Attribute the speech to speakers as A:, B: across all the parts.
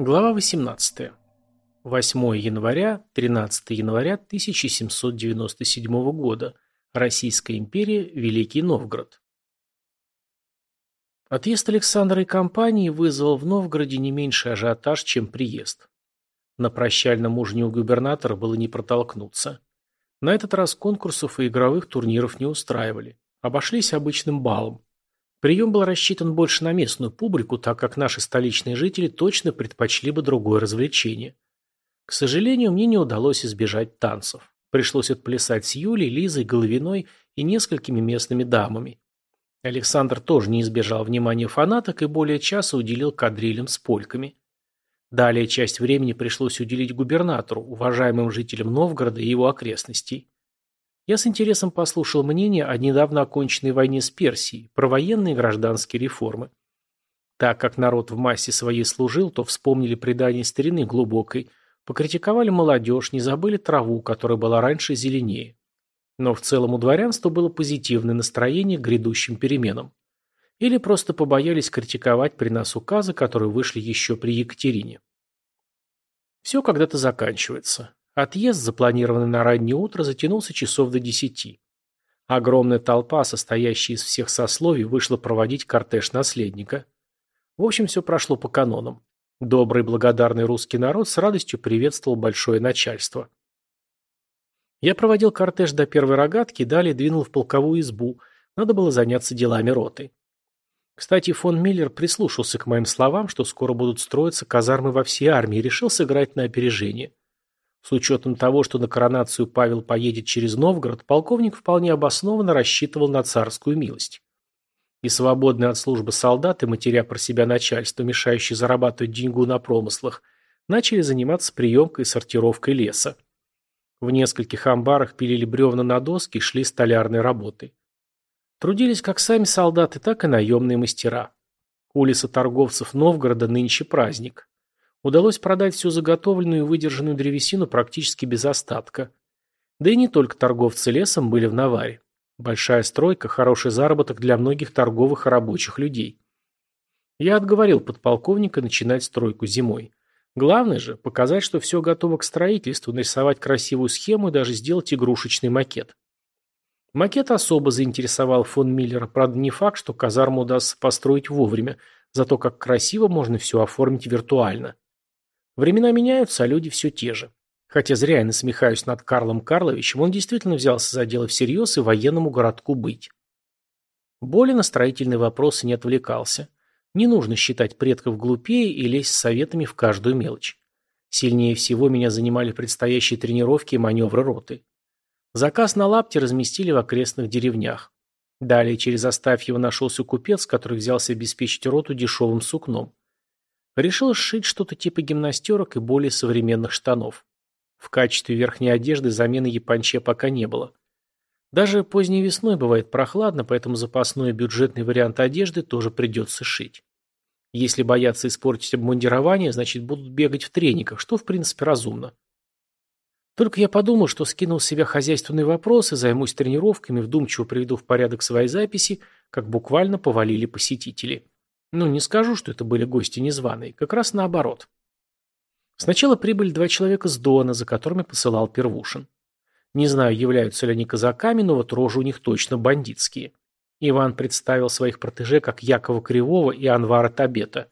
A: Глава 18. 8 января, 13 января 1797 года. Российская империя, Великий Новгород. Отъезд Александра и компании вызвал в Новгороде не меньший ажиотаж, чем приезд. На прощальном ужине у губернатора было не протолкнуться. На этот раз конкурсов и игровых турниров не устраивали. Обошлись обычным балом. Прием был рассчитан больше на местную публику, так как наши столичные жители точно предпочли бы другое развлечение. К сожалению, мне не удалось избежать танцев. Пришлось отплясать с Юлей, Лизой, Головиной и несколькими местными дамами. Александр тоже не избежал внимания фанаток и более часа уделил кадрилям с польками. Далее часть времени пришлось уделить губернатору, уважаемым жителям Новгорода и его окрестностей. Я с интересом послушал мнение о недавно оконченной войне с Персией, про военные и гражданские реформы. Так как народ в массе своей служил, то вспомнили предание старины глубокой, покритиковали молодежь, не забыли траву, которая была раньше зеленее. Но в целом у дворянства было позитивное настроение к грядущим переменам. Или просто побоялись критиковать при нас указы, которые вышли еще при Екатерине. Все когда-то заканчивается. Отъезд, запланированный на раннее утро, затянулся часов до 10. Огромная толпа, состоящая из всех сословий, вышла проводить кортеж наследника. В общем, все прошло по канонам. Добрый благодарный русский народ с радостью приветствовал большое начальство. Я проводил кортеж до первой рогатки и далее двинул в полковую избу. Надо было заняться делами роты. Кстати, фон Миллер прислушался к моим словам, что скоро будут строиться казармы во всей армии, и решил сыграть на опережение. С учетом того, что на коронацию Павел поедет через Новгород, полковник вполне обоснованно рассчитывал на царскую милость. И свободные от службы солдаты, матеря про себя начальство, мешающие зарабатывать деньгу на промыслах, начали заниматься приемкой и сортировкой леса. В нескольких амбарах пилили бревна на доски и шли столярные работы. Трудились как сами солдаты, так и наемные мастера. У лесоторговцев Новгорода нынче праздник. Удалось продать всю заготовленную и выдержанную древесину практически без остатка. Да и не только торговцы лесом были в наваре. Большая стройка – хороший заработок для многих торговых и рабочих людей. Я отговорил подполковника начинать стройку зимой. Главное же – показать, что все готово к строительству, нарисовать красивую схему и даже сделать игрушечный макет. Макет особо заинтересовал фон Миллера, правда не факт, что казарму удастся построить вовремя, зато как красиво можно все оформить виртуально. Времена меняются, а люди все те же. Хотя зря я насмехаюсь над Карлом Карловичем, он действительно взялся за дело всерьез и военному городку быть. Более на строительные вопросы не отвлекался. Не нужно считать предков глупее и лезть с советами в каждую мелочь. Сильнее всего меня занимали предстоящие тренировки и маневры роты. Заказ на лапти разместили в окрестных деревнях. Далее через Астафьева нашелся купец, который взялся обеспечить роту дешевым сукном. Решил сшить что-то типа гимнастерок и более современных штанов. В качестве верхней одежды замены японче пока не было. Даже поздней весной бывает прохладно, поэтому запасной и бюджетный вариант одежды тоже придется шить. Если боятся испортить обмундирование, значит будут бегать в трениках, что в принципе разумно. Только я подумал, что скинул с себя хозяйственные вопросы, займусь тренировками, вдумчиво приведу в порядок свои записи, как буквально повалили посетители. Ну, не скажу, что это были гости незваные, как раз наоборот. Сначала прибыли 2 человека с Дона, за которыми посылал Первушин. Не знаю, являются ли они казаками, но вот рожи у них точно бандитские. Иван представил своих протеже как Якова Кривого и Анвара Табета.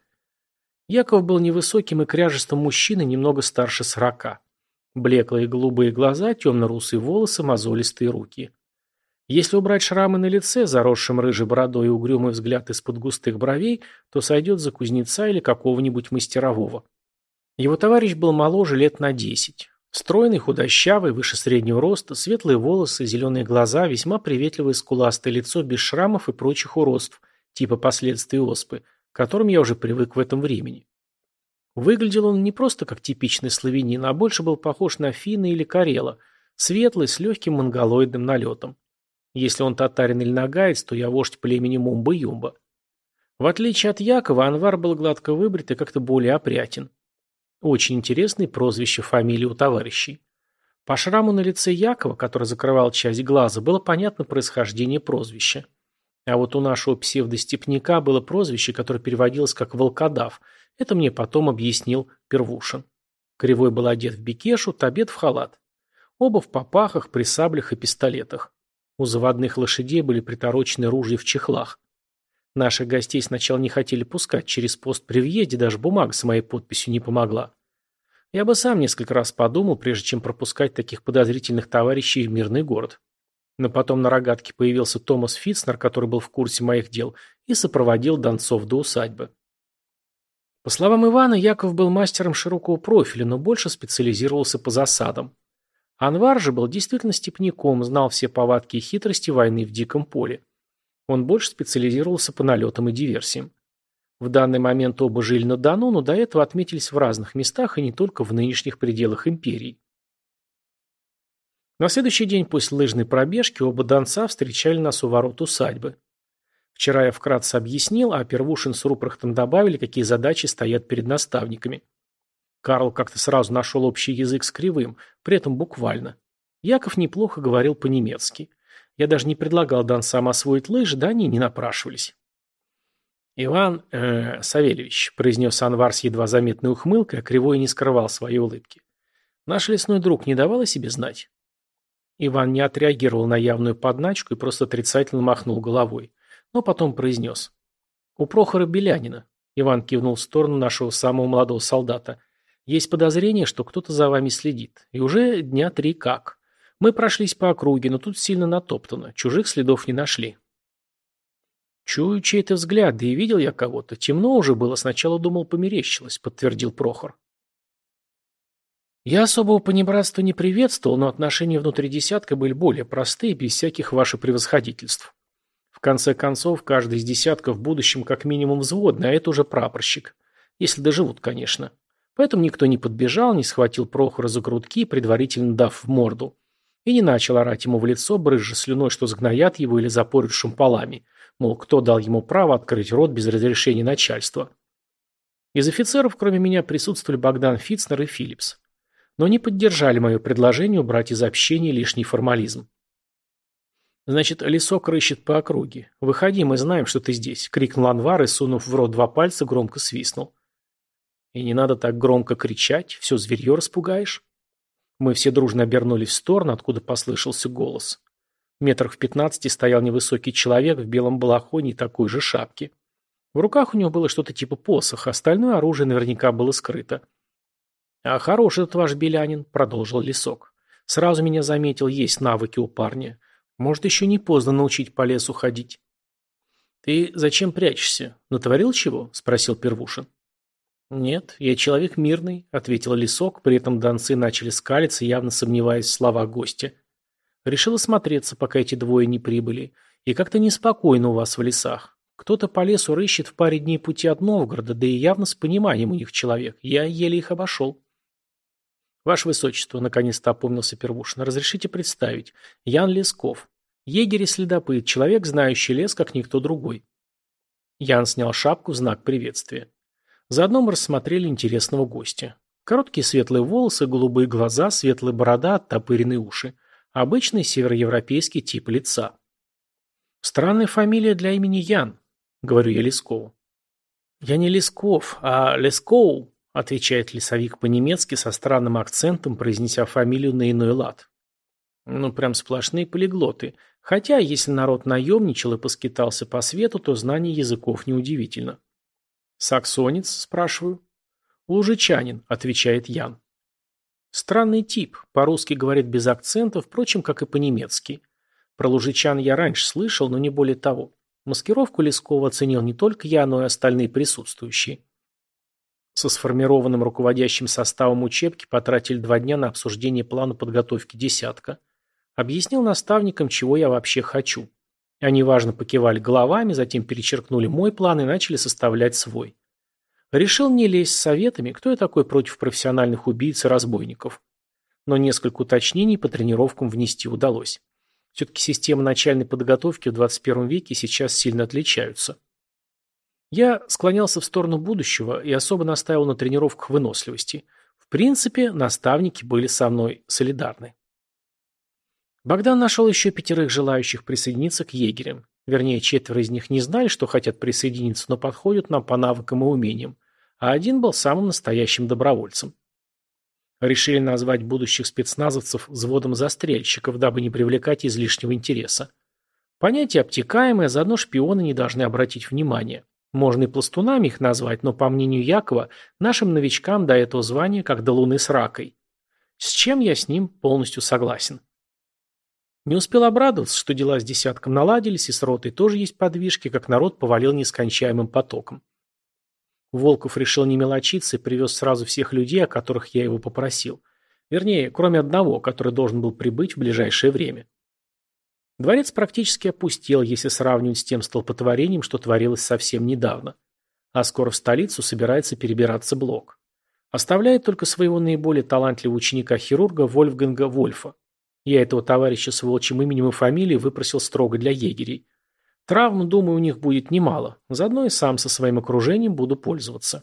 A: Яков был невысоким и кряжестым мужчиной, немного старше 40. Блеклые голубые глаза, темно-русые волосы, мозолистые руки. Если убрать шрамы на лице, заросшим рыжей бородой и угрюмый взгляд из-под густых бровей, то сойдет за кузнеца или какого-нибудь мастерового. Его товарищ был моложе лет на 10. Стройный, худощавый, выше среднего роста, светлые волосы, зеленые глаза, весьма приветливое скуластое лицо без шрамов и прочих уродств, типа последствий оспы, к которым я уже привык в этом времени. Выглядел он не просто как типичный славянин, а больше был похож на финна или карела, светлый, с легким монголоидным налетом. Если он татарин или нагаец, то я вождь племени Мумба-Юмба. В отличие от Якова, Анвар был гладко выбрит и как-то более опрятен. Очень интересные прозвища фамилии у товарищей. По шраму на лице Якова, который закрывал часть глаза, было понятно происхождение прозвища. А вот у нашего псевдостепняка было прозвище, которое переводилось как «волкодав». Это мне потом объяснил Первушин. Кривой был одет в бекешу, Табет в халат. Оба в попахах, при саблях и пистолетах. У заводных лошадей были приторочены ружья в чехлах. Наших гостей сначала не хотели пускать через пост при въезде, даже бумага с моей подписью не помогла. Я бы сам несколько раз подумал, прежде чем пропускать таких подозрительных товарищей в мирный город. Но потом на рогатке появился Томас Фитцнер, который был в курсе моих дел, и сопроводил донцов до усадьбы. По словам Ивана, Яков был мастером широкого профиля, но больше специализировался по засадам. Анвар же был действительно степняком, знал все повадки и хитрости войны в диком поле. Он больше специализировался по налетам и диверсиям. В данный момент оба жили на Дону, но до этого отметились в разных местах и не только в нынешних пределах империи. На следующий день после лыжной пробежки оба донца встречали нас у ворот усадьбы. Вчера я вкратце объяснил, а Первушин с Рупрехтом добавили, какие задачи стоят перед наставниками. Карл как-то сразу нашел общий язык с Кривым, при этом буквально. Яков неплохо говорил по-немецки. Я даже не предлагал донцам освоить лыжи, да они не напрашивались. «Иван Савельевич», – произнес Анвар с едва заметной ухмылкой, а Кривой не скрывал своей улыбки. «Наш лесной друг не давал о себе знать?» Иван не отреагировал на явную подначку и просто отрицательно махнул головой. Но потом произнес. «У Прохора Белянина», – Иван кивнул в сторону нашего самого молодого солдата, – «есть подозрение, что кто-то за вами следит. И уже дня 3 как. Мы прошлись по округе, но тут сильно натоптано. Чужих следов не нашли». «Чую чей-то взгляд, да и видел я кого-то. Темно уже было, сначала думал, померещилось», – подтвердил Прохор. Я особого понебратства не приветствовал, но отношения внутри десятка были более простые, без всяких ваших превосходительств. В конце концов, каждый из десятков в будущем как минимум взводный, а это уже прапорщик. Если доживут, конечно. Поэтому никто не подбежал, не схватил Прохора за грудки, предварительно дав в морду. И не начал орать ему в лицо, брызжа слюной, что сгноят его или запорят шампалами. Мол, кто дал ему право открыть рот без разрешения начальства. Из офицеров, кроме меня, присутствовали Богдан Фитцнер и Филлипс. Но не поддержали мое предложение убрать из общения лишний формализм. «Значит, лесок рыщет по округе. Выходи, мы знаем, что ты здесь», — крикнул Анвар и, сунув в рот 2 пальца, громко свистнул. «И не надо так громко кричать, все зверье распугаешь». Мы все дружно обернулись в сторону, откуда послышался голос. Метрах в 15 стоял невысокий человек в белом балахоне и такой же шапке. В руках у него было что-то типа посоха, остальное оружие наверняка было скрыто. «А хороший этот ваш Белянин», — продолжил Лесок. «Сразу меня заметил, есть навыки у парня. Может, еще не поздно научить по лесу ходить». «Ты зачем прячешься? Натворил чего?» – спросил Первушин. «Нет, я человек мирный», – ответил Лесок, при этом донцы начали скалиться, явно сомневаясь в словах гостя. «Решил осмотреться, пока эти двое не прибыли. И как-то неспокойно у вас в лесах. Кто-то по лесу рыщет в паре дней пути от Новгорода, да и явно с пониманием у них человек. Я еле их обошел». «Ваше Высочество», — наконец-то опомнился Первушин, — «разрешите представить. Ян Лесков. Егерь и следопыт, человек, знающий лес, как никто другой». Ян снял шапку в знак приветствия. Заодно мы рассмотрели интересного гостя. Короткие светлые волосы, голубые глаза, светлая борода, оттопыренные уши. Обычный североевропейский тип лица. «Странная фамилия для имени Ян», — говорю я Лескову. «Я не Лесков, а Лескоу», — отвечает лесовик по-немецки со странным акцентом, произнеся фамилию на иной лад. Ну, прям сплошные полиглоты. Хотя, если народ наемничал и поскитался по свету, то знание языков неудивительно. «Саксонец?» – спрашиваю. «Лужичанин», – отвечает Ян. Странный тип, по-русски говорит без акцента, впрочем, как и по-немецки. Про лужичан я раньше слышал, но не более того. Маскировку Лескова оценил не только я, но и остальные присутствующие. Со сформированным руководящим составом учебки потратили 2 дня на обсуждение плана подготовки десятка. Объяснил наставникам, чего я вообще хочу. Они важно покивали головами, затем перечеркнули мой план и начали составлять свой. Решил не лезть с советами, кто я такой против профессиональных убийц и разбойников. Но несколько уточнений по тренировкам внести удалось. Все-таки системы начальной подготовки в 21 веке сейчас сильно отличаются. Я склонялся в сторону будущего и особо настаивал на тренировках выносливости. В принципе, наставники были со мной солидарны. Богдан нашел еще 5 желающих присоединиться к егерям. Вернее, 4 из них не знали, что хотят присоединиться, но подходят нам по навыкам и умениям. а один был самым настоящим добровольцем. Решили назвать будущих спецназовцев взводом застрельщиков, дабы не привлекать излишнего интереса. Понятие обтекаемое, заодно шпионы не должны обратить внимания. Можно и пластунами их назвать, но, по мнению Якова, нашим новичкам до этого звания как до луны с ракой. С чем я с ним полностью согласен. Не успел обрадоваться, что дела с десятком наладились, и с ротой тоже есть подвижки, как народ повалил нескончаемым потоком. Волков решил не мелочиться и привез сразу всех людей, о которых я его попросил. Вернее, кроме одного, который должен был прибыть в ближайшее время. Дворец практически опустел, если сравнивать с тем столпотворением, что творилось совсем недавно. А скоро в столицу собирается перебираться Блок. Оставляет только своего наиболее талантливого ученика-хирурга Вольфганга Вольфа. Я этого товарища с волчьим именем и фамилией выпросил строго для егерей. Травм, думаю, у них будет немало. Заодно и сам со своим окружением буду пользоваться.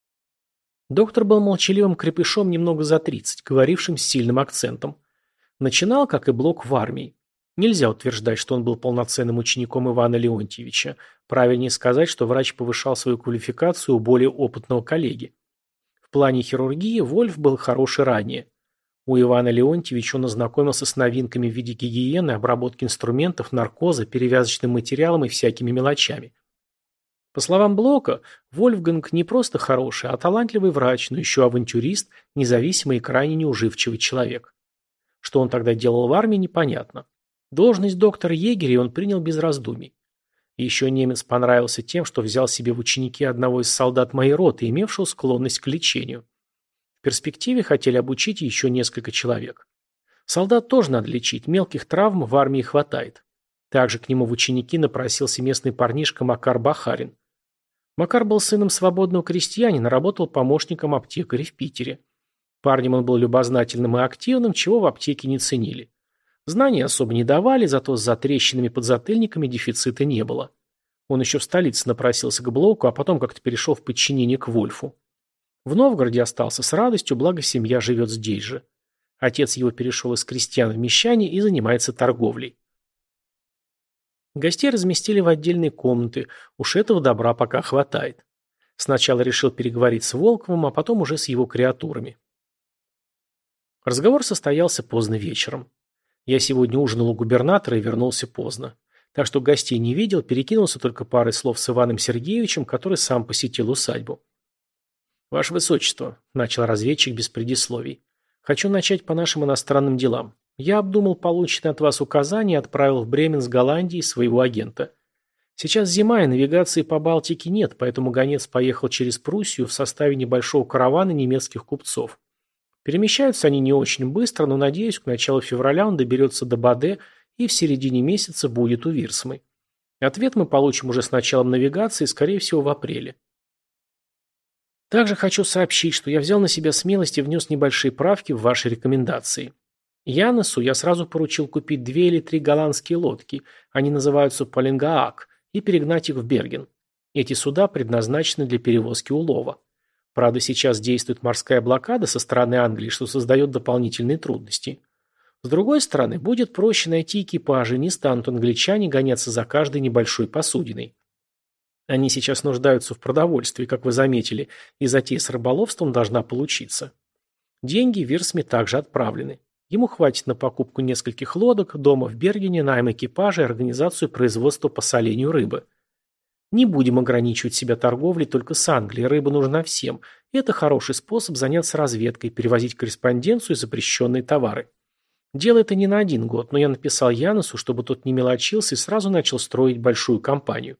A: Доктор был молчаливым крепышом немного за 30, говорившим с сильным акцентом. Начинал, как и Блок, в армии. Нельзя утверждать, что он был полноценным учеником Ивана Леонтьевича. Правильнее сказать, что врач повышал свою квалификацию у более опытного коллеги. В плане хирургии Вольф был хороший ранее. У Ивана Леонтьевича он ознакомился с новинками в виде гигиены, обработки инструментов, наркоза, перевязочным материалом и всякими мелочами. По словам Блока, Вольфганг не просто хороший, а талантливый врач, но еще авантюрист, независимый и крайне неуживчивый человек. Что он тогда делал в армии, непонятно. Должность доктора егеря он принял без раздумий. И еще немец понравился тем, что взял себе в ученики одного из солдат моей роты, имевшего склонность к лечению. В перспективе хотели обучить еще несколько человек. Солдат тоже надо лечить, мелких травм в армии хватает. Также к нему в ученики напросился местный парнишка Макар Бахарин. Макар был сыном свободного крестьянина, работал помощником аптекаря в Питере. Парнем он был любознательным и активным, чего в аптеке не ценили. Знаний особо не давали, зато с затрещинами подзатыльниками дефицита не было. Он еще в столице напросился к Блоку, а потом как-то перешел в подчинение к Вольфу. В Новгороде остался с радостью, благо семья живет здесь же. Отец его перешел из крестьян в мещане и занимается торговлей. Гостей разместили в отдельные комнаты, уж этого добра пока хватает. Сначала решил переговорить с Волковым, а потом уже с его креатурами. Разговор состоялся поздно вечером. Я сегодня ужинал у губернатора и вернулся поздно. Так что гостей не видел, перекинулся только парой слов с Иваном Сергеевичем, который сам посетил усадьбу. «Ваше Высочество», – начал разведчик без предисловий, – «хочу начать по нашим иностранным делам. Я обдумал полученные от вас указания и отправил в Бремен с Голландии своего агента. Сейчас зима, и навигации по Балтике нет, поэтому гонец поехал через Пруссию в составе небольшого каравана немецких купцов. Перемещаются они не очень быстро, но, надеюсь, к началу февраля он доберется до Баде и в середине месяца будет у Вирсмы. Ответ мы получим уже с началом навигации, скорее всего, в апреле. Также хочу сообщить, что я взял на себя смелость и внес небольшие правки в ваши рекомендации. Янесу я сразу поручил купить 2 или 3 голландские лодки, они называются Полингаак, и перегнать их в Берген. Эти суда предназначены для перевозки улова. Правда, сейчас действует морская блокада со стороны Англии, что создает дополнительные трудности. С другой стороны, будет проще найти экипажи, не станут англичане гоняться за каждой небольшой посудиной. Они сейчас нуждаются в продовольствии, как вы заметили, и затея с рыболовством должна получиться. Деньги Вирсме также отправлены. Ему хватит на покупку нескольких лодок, дома в Бергене, найм экипажа и организацию производства по солению рыбы. Не будем ограничивать себя торговлей только с Англией, рыба нужна всем, и это хороший способ заняться разведкой, перевозить корреспонденцию и запрещенные товары. Дело это не на 1 год, но я написал Янесу, чтобы тот не мелочился и сразу начал строить большую кампанию.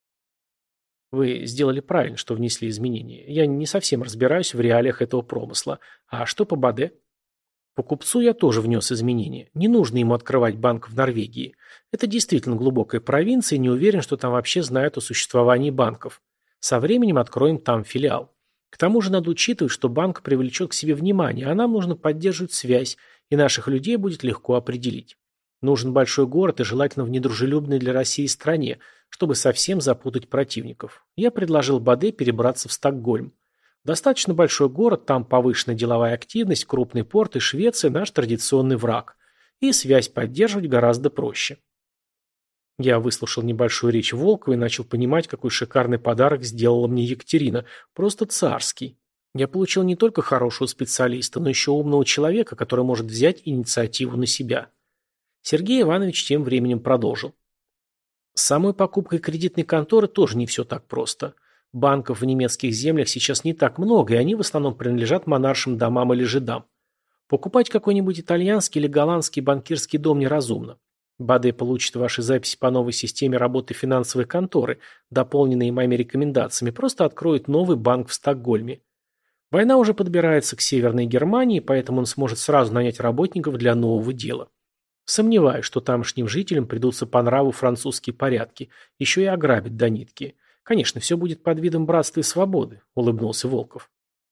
A: Вы сделали правильно, что внесли изменения. Я не совсем разбираюсь в реалиях этого промысла. А что по Баде? По купцу я тоже внес изменения. Не нужно ему открывать банк в Норвегии. Это действительно глубокая провинция, и не уверен, что там вообще знают о существовании банков. Со временем откроем там филиал. К тому же надо учитывать, что банк привлечет к себе внимание, а нам нужно поддерживать связь, и наших людей будет легко определить. Нужен большой город и желательно в недружелюбной для России стране, чтобы совсем запутать противников. Я предложил Баде перебраться в Стокгольм. Достаточно большой город, там повышенная деловая активность, крупный порт и Швеция – наш традиционный враг. И связь поддерживать гораздо проще. Я выслушал небольшую речь Волкова и начал понимать, какой шикарный подарок сделала мне Екатерина. Просто царский. Я получил не только хорошего специалиста, но еще умного человека, который может взять инициативу на себя. Сергей Иванович тем временем продолжил. С самой покупкой кредитной конторы тоже не все так просто. Банков в немецких землях сейчас не так много, и они в основном принадлежат монаршим домам или жидам. Покупать какой-нибудь итальянский или голландский банкирский дом неразумно. БАДЭ получит ваши записи по новой системе работы финансовой конторы, дополненные моими рекомендациями, просто откроет новый банк в Стокгольме. Война уже подбирается к Северной Германии, поэтому он сможет сразу нанять работников для нового дела. Сомневаюсь, что тамошним жителям придутся по нраву французские порядки, еще и ограбят до нитки. Конечно, все будет под видом братства и свободы, улыбнулся Волков.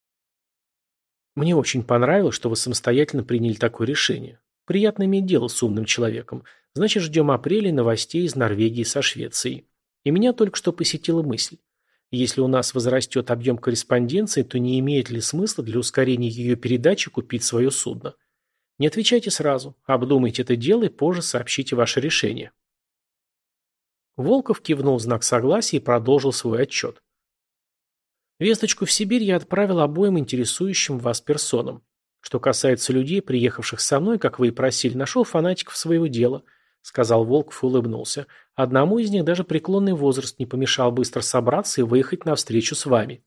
A: Мне очень понравилось, что вы самостоятельно приняли такое решение. Приятно иметь дело с умным человеком. Значит, ждем апреля новостей из Норвегии со Швецией. И меня только что посетила мысль. Если у нас возрастет объем корреспонденции, то не имеет ли смысла для ускорения ее передачи купить свое судно? Не отвечайте сразу, обдумайте это дело и позже сообщите ваше решение. Волков кивнул в знак согласия и продолжил свой отчет. Весточку в Сибирь я отправил обоим интересующим вас персонам. Что касается людей, приехавших со мной, как вы и просили, нашел фанатиков своего дела, сказал Волков и улыбнулся. Одному из них даже преклонный возраст не помешал быстро собраться и выехать навстречу с вами.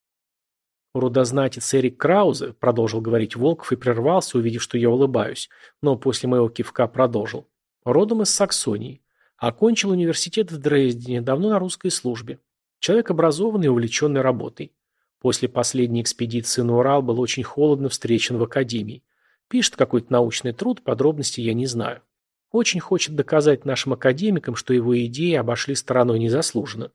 A: Рудознатец Эрик Краузе, продолжил говорить Волков и прервался, увидев, что я улыбаюсь, но после моего кивка продолжил. Родом из Саксонии. Окончил университет в Дрездене, давно на русской службе. Человек образованный и увлеченный работой. После последней экспедиции на Урал был очень холодно встречен в академии. Пишет какой-то научный труд, подробностей я не знаю. Очень хочет доказать нашим академикам, что его идеи обошли стороной незаслуженно.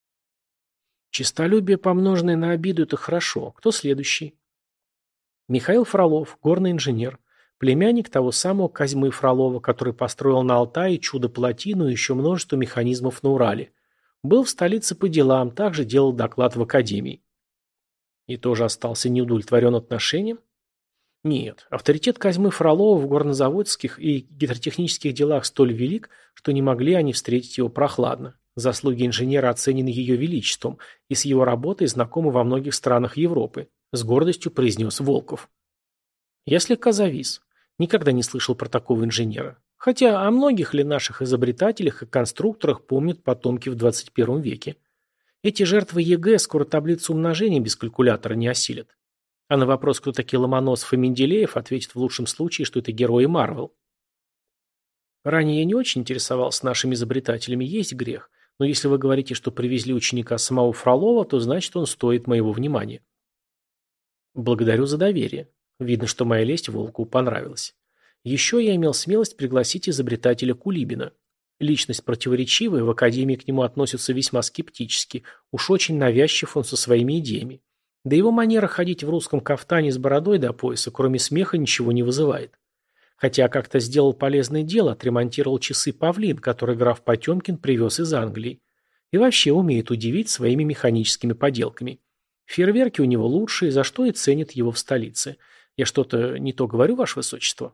A: Честолюбие, помноженное на обиду, это хорошо. Кто следующий? Михаил Фролов, горный инженер. Племянник того самого Козьмы Фролова, который построил на Алтае чудо-плотину и еще множество механизмов на Урале. Был в столице по делам, также делал доклад в академии. И тоже остался неудовлетворен отношением? Нет, авторитет Козьмы Фролова в горнозаводских и гидротехнических делах столь велик, что не могли они встретить его прохладно. Заслуги инженера оценены ее величеством, и с его работой знакомы во многих странах Европы, с гордостью произнес Волков. Я слегка завис. Никогда не слышал про такого инженера. Хотя о многих ли наших изобретателях и конструкторах помнят потомки в 21 веке. Эти жертвы ЕГЭ скоро таблицу умножения без калькулятора не осилят. А на вопрос, кто такие Ломоносов и Менделеев, ответит в лучшем случае, что это герои Марвел. Ранее я не очень интересовался нашими изобретателями, есть грех. Но если вы говорите, что привезли ученика самого Фролова, то значит он стоит моего внимания. Благодарю за доверие. Видно, что моя лесть Волкову понравилась. Еще я имел смелость пригласить изобретателя Кулибина. Личность противоречивая, в академии к нему относятся весьма скептически, уж очень навязчив он со своими идеями. Да его манера ходить в русском кафтане с бородой до пояса, кроме смеха, ничего не вызывает. Хотя как-то сделал полезное дело, отремонтировал часы «Павлин», которые граф Потемкин привез из Англии. И вообще умеет удивить своими механическими поделками. Фейерверки у него лучшие, за что и ценят его в столице. Я что-то не то говорю, ваше высочество?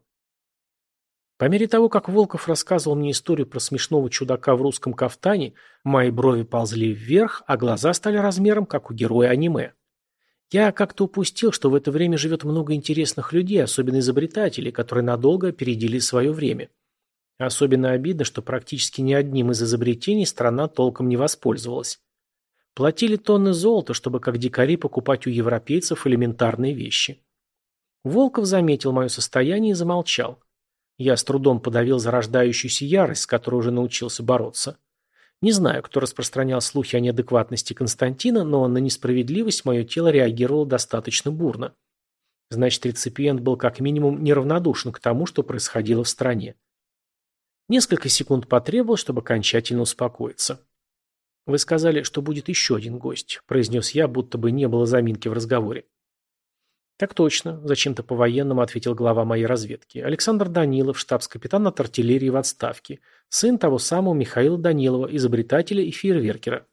A: По мере того, как Волков рассказывал мне историю про смешного чудака в русском кафтане, мои брови ползли вверх, а глаза стали размером, как у героя аниме. Я как-то упустил, что в это время живет много интересных людей, особенно изобретателей, которые надолго опередили свое время. Особенно обидно, что практически ни одним из изобретений страна толком не воспользовалась. Платили тонны золота, чтобы как дикари покупать у европейцев элементарные вещи. Волков заметил мое состояние и замолчал. Я с трудом подавил зарождающуюся ярость, с которой уже научился бороться. Не знаю, кто распространял слухи о неадекватности Константина, но на несправедливость мое тело реагировало достаточно бурно. Значит, реципиент был как минимум неравнодушен к тому, что происходило в стране. Несколько секунд потребовалось, чтобы окончательно успокоиться. «Вы сказали, что будет еще один гость», – произнес я, будто бы не было заминки в разговоре. «Так точно», – зачем-то по-военному ответил глава моей разведки. «Александр Данилов, штабс-капитан от артиллерии в отставке, сын того самого Михаила Данилова, изобретателя и фейерверкера».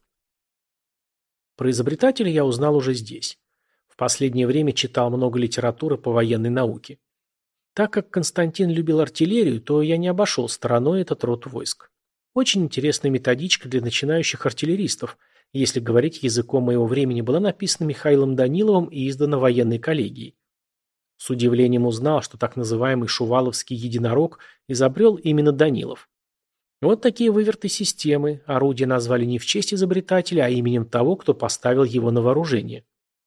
A: Про изобретателя я узнал уже здесь. В последнее время читал много литературы по военной науке. Так как Константин любил артиллерию, то я не обошел стороной этот род войск. Очень интересная методичка для начинающих артиллеристов. Если говорить языком моего времени, была написана Михаилом Даниловым и издана военной коллегией. С удивлением узнал, что так называемый шуваловский единорог изобрел именно Данилов. Вот такие выверты системы. Орудие назвали не в честь изобретателя, а именем того, кто поставил его на вооружение.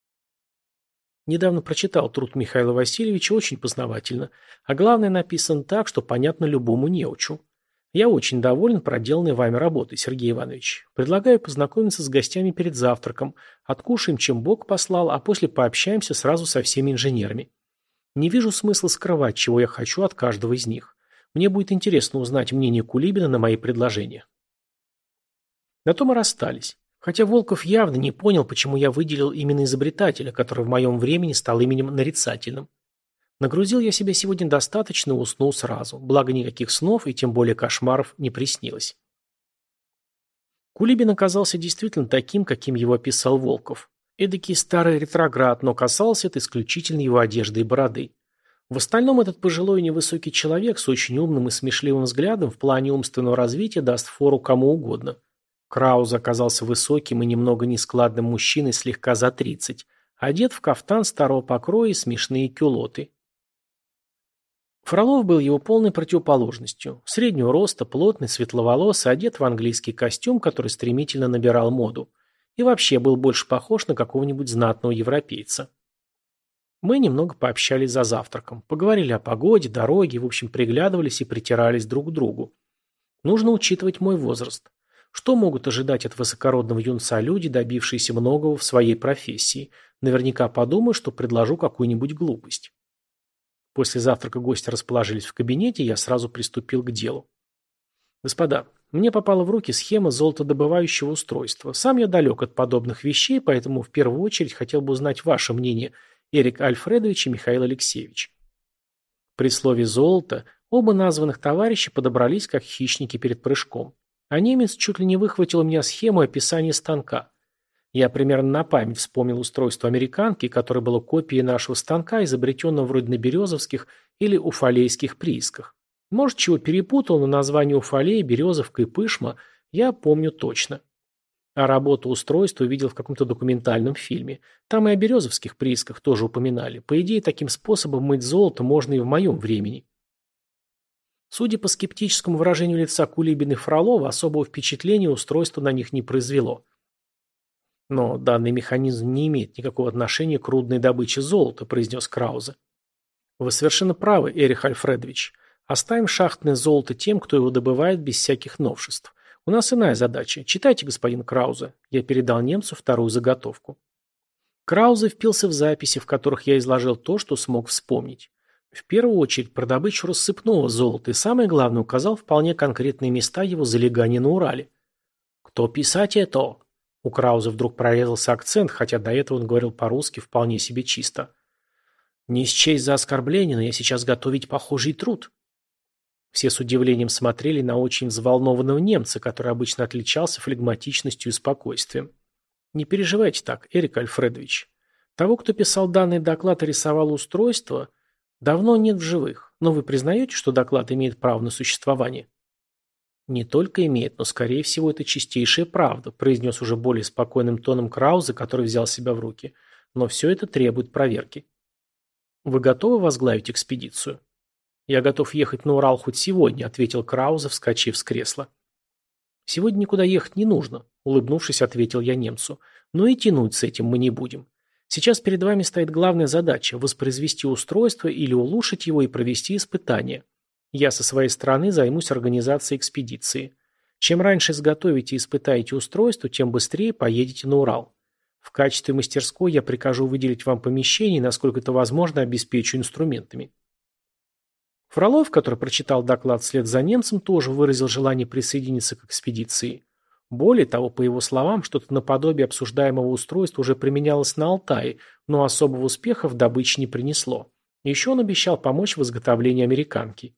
A: Недавно прочитал труд Михаила Васильевича, очень познавательно. А главное, написан так, что понятно любому неучу. Я очень доволен проделанной вами работой, Сергей Иванович. Предлагаю познакомиться с гостями перед завтраком. Откушаем, чем Бог послал, а после пообщаемся сразу со всеми инженерами. Не вижу смысла скрывать, чего я хочу от каждого из них. Мне будет интересно узнать мнение Кулибина на мои предложения. На том и расстались. Хотя Волков явно не понял, почему я выделил именно изобретателя, который в моем времени стал именем нарицательным. Нагрузил я себя сегодня достаточно и уснул сразу, благо никаких снов и тем более кошмаров не приснилось. Кулибин оказался действительно таким, каким его описал Волков. Эдакий старый ретроград, но касался это исключительно его одежды и бороды. В остальном этот пожилой и невысокий человек с очень умным и смешливым взглядом в плане умственного развития даст фору кому угодно. Краузе оказался высоким и немного нескладным мужчиной слегка за 30, одет в кафтан старого покроя и смешные кюлоты. Фролов был его полной противоположностью. Среднего роста, плотный, светловолосый, одет в английский костюм, который стремительно набирал моду. И вообще был больше похож на какого-нибудь знатного европейца. Мы немного пообщались за завтраком. Поговорили о погоде, дороге, в общем, приглядывались и притирались друг к другу. Нужно учитывать мой возраст. Что могут ожидать от высокородного юнца люди, добившиеся многого в своей профессии? Наверняка подумаю, что предложу какую-нибудь глупость. После завтрака гости расположились в кабинете, и я сразу приступил к делу. Господа, мне попала в руки схема золотодобывающего устройства. Сам я далек от подобных вещей, поэтому в первую очередь хотел бы узнать ваше мнение, Эрик Альфредович и Михаил Алексеевич. При слове «золото» оба названных товарища подобрались, как хищники перед прыжком. А немец чуть ли не выхватил у меня схему и описание станка. Я примерно на память вспомнил устройство американки, которое было копией нашего станка, изобретенного вроде на березовских или уфалейских приисках. Может, чего перепутал, но название Уфалей, Березовка и Пышма я помню точно. А работу устройства видел в каком-то документальном фильме. Там и о березовских приисках тоже упоминали. По идее, таким способом мыть золото можно и в моем времени. Судя по скептическому выражению лица Кулибина и Фролова, особого впечатления устройство на них не произвело. Но данный механизм не имеет никакого отношения к рудной добыче золота, произнес Краузе. Вы совершенно правы, Эрих Альфредович. Оставим шахтное золото тем, кто его добывает без всяких новшеств. У нас иная задача. Читайте, господин Краузе. Я передал немцу вторую заготовку. Краузе впился в записи, в которых я изложил то, что смог вспомнить. В первую очередь про добычу рассыпного золота и, самое главное, указал вполне конкретные места его залегания на Урале. «Кто писать это?» У Краузе вдруг прорезался акцент, хотя до этого он говорил по-русски вполне себе чисто. «Не счесть за оскорбление, но я сейчас готовить похожий труд». Все с удивлением смотрели на очень взволнованного немца, который обычно отличался флегматичностью и спокойствием. Не переживайте так, Эрик Альфредович. Того, кто писал данный доклад и рисовал устройство, давно нет в живых, но вы признаете, что доклад имеет право на существование? Не только имеет, но, скорее всего, это чистейшая правда, произнес уже более спокойным тоном Краузе, который взял себя в руки. Но все это требует проверки. Вы готовы возглавить экспедицию? Я готов ехать на Урал хоть сегодня, ответил Краузе, вскочив с кресла. Сегодня никуда ехать не нужно, улыбнувшись, ответил я немцу. Но и тянуть с этим мы не будем. Сейчас перед вами стоит главная задача – воспроизвести устройство или улучшить его и провести испытания. Я со своей стороны займусь организацией экспедиции. Чем раньше изготовите и испытаете устройство, тем быстрее поедете на Урал. В качестве мастерской я прикажу выделить вам помещение и, насколько это возможно, обеспечу инструментами. Фролов, который прочитал доклад вслед за немцем, тоже выразил желание присоединиться к экспедиции. Более того, по его словам, что-то наподобие обсуждаемого устройства уже применялось на Алтае, но особого успеха в добыче не принесло. Еще он обещал помочь в изготовлении американки.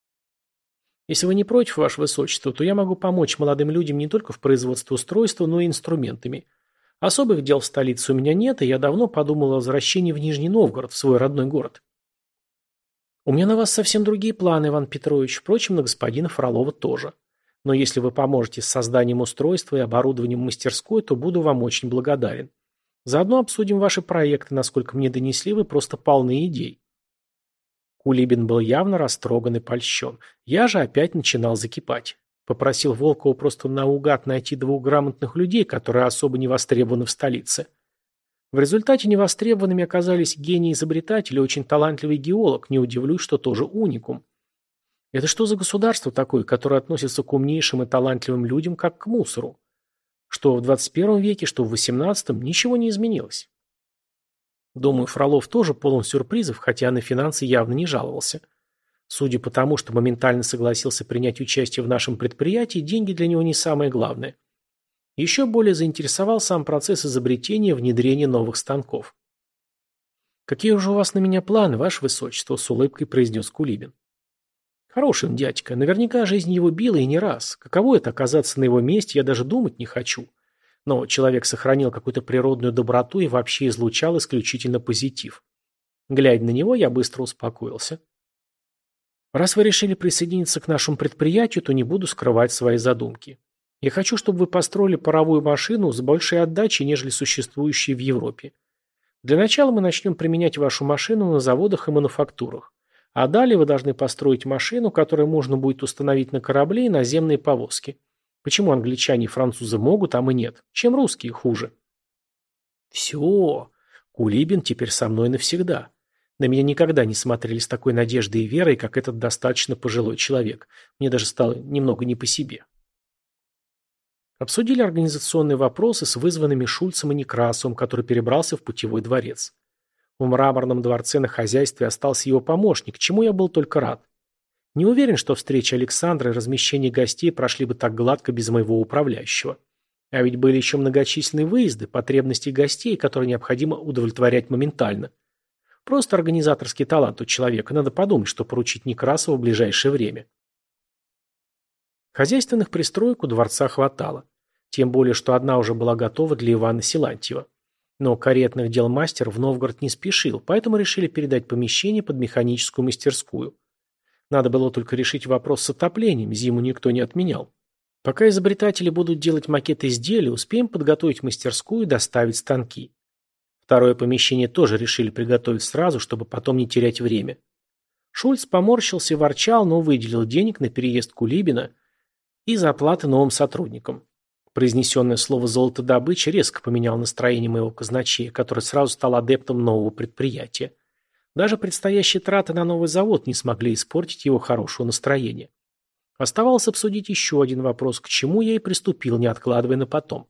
A: Если вы не против, ваше высочество, то я могу помочь молодым людям не только в производстве устройства, но и инструментами. Особых дел в столице у меня нет, и я давно подумал о возвращении в Нижний Новгород, в свой родной город. У меня на вас совсем другие планы, Иван Петрович, впрочем, на господина Фролова тоже. Но если вы поможете с созданием устройства и оборудованием мастерской, то буду вам очень благодарен. Заодно обсудим ваши проекты, насколько мне донесли, вы просто полны идей». Кулибин был явно растроган и польщен. Я же опять начинал закипать. Попросил Волкова просто наугад найти двух грамотных людей, которые особо не востребованы в столице. В результате невостребованными оказались гений-изобретатель и очень талантливый геолог, не удивлюсь, что тоже уникум. Это что за государство такое, которое относится к умнейшим и талантливым людям как к мусору? Что в 21 веке, что в 18-м, ничего не изменилось. Думаю, Фролов тоже полон сюрпризов, хотя на финансы явно не жаловался. Судя по тому, что моментально согласился принять участие в нашем предприятии, деньги для него не самое главное. Еще более заинтересовал сам процесс изобретения и внедрения новых станков. «Какие уже у вас на меня планы, ваше высочество?» – с улыбкой произнес Кулибин. «Хороший он дядька. Наверняка жизнь его била и не раз. Каково это оказаться на его месте, я даже думать не хочу. Но человек сохранил какую-то природную доброту и вообще излучал исключительно позитив. Глядя на него, я быстро успокоился. Раз вы решили присоединиться к нашему предприятию, то не буду скрывать свои задумки. Я хочу, чтобы вы построили паровую машину с большей отдачей, нежели существующие в Европе. Для начала мы начнем применять вашу машину на заводах и мануфактурах. А далее вы должны построить машину, которую можно будет установить на корабле и наземные повозки. Почему англичане и французы могут, а мы нет? Чем русские хуже? Все. Кулибин теперь со мной навсегда. На меня никогда не смотрели с такой надеждой и верой, как этот достаточно пожилой человек. Мне даже стало немного не по себе. Обсудили организационные вопросы с вызванными Шульцем и Некрасовым, который перебрался в путевой дворец. В мраморном дворце на хозяйстве остался его помощник, чему я был только рад. Не уверен, что встреча Александра и размещение гостей прошли бы так гладко без моего управляющего. А ведь были еще многочисленные выезды, потребности гостей, которые необходимо удовлетворять моментально. Просто организаторский талант у человека, надо подумать, что поручить Некрасову в ближайшее время. Хозяйственных пристроек у дворца хватало. Тем более, что одна уже была готова для Ивана Силантьева. Но каретных дел мастер в Новгород не спешил, поэтому решили передать помещение под механическую мастерскую. Надо было только решить вопрос с отоплением, зиму никто не отменял. Пока изобретатели будут делать макеты изделий, успеем подготовить мастерскую и доставить станки. Второе помещение тоже решили приготовить сразу, чтобы потом не терять время. Шульц поморщился и ворчал, но выделил денег на переезд Кулибина и зарплаты новым сотрудникам. Произнесенное слово «золотодобыча» резко поменяло настроение моего казначея, который сразу стал адептом нового предприятия. Даже предстоящие траты на новый завод не смогли испортить его хорошего настроения. Оставалось обсудить еще один вопрос, к чему я и приступил, не откладывая на потом.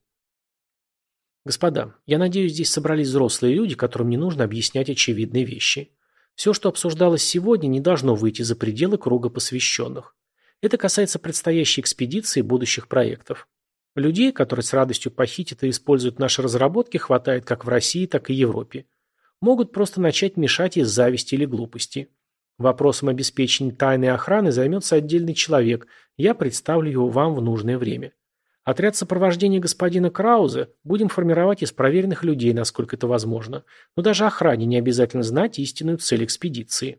A: Господа, я надеюсь, здесь собрались взрослые люди, которым не нужно объяснять очевидные вещи. Все, что обсуждалось сегодня, не должно выйти за пределы круга посвященных. Это касается предстоящей экспедиции и будущих проектов. Людей, которые с радостью похитят и используют наши разработки, хватает как в России, так и в Европе. Могут просто начать мешать из зависти или глупости. Вопросом обеспечения тайной охраны займется отдельный человек, я представлю его вам в нужное время. Отряд сопровождения господина Краузе будем формировать из проверенных людей, насколько это возможно, но даже охране не обязательно знать истинную цель экспедиции.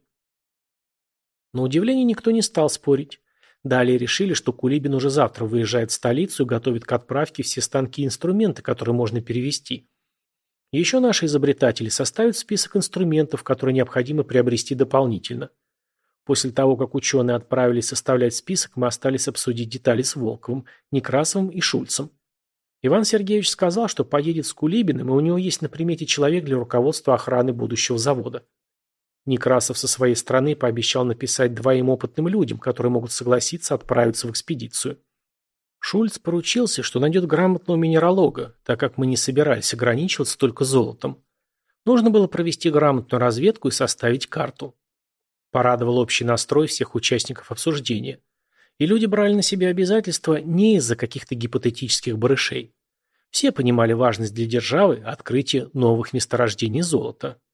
A: На удивление никто не стал спорить. Далее решили, что Кулибин уже завтра выезжает в столицу и готовит к отправке все станки и инструменты, которые можно перевезти. Еще наши изобретатели составят список инструментов, которые необходимо приобрести дополнительно. После того, как ученые отправились составлять список, мы остались обсудить детали с Волковым, Некрасовым и Шульцем. Иван Сергеевич сказал, что поедет с Кулибиным, и у него есть на примете человек для руководства охраны будущего завода. Некрасов со своей стороны пообещал написать двоим опытным людям, которые могут согласиться отправиться в экспедицию. Шульц поручился, что найдет грамотного минералога, так как мы не собирались ограничиваться только золотом. Нужно было провести грамотную разведку и составить карту. Порадовал общий настрой всех участников обсуждения. И люди брали на себя обязательства не из-за каких-то гипотетических барышей. Все понимали важность для державы открытия новых месторождений золота.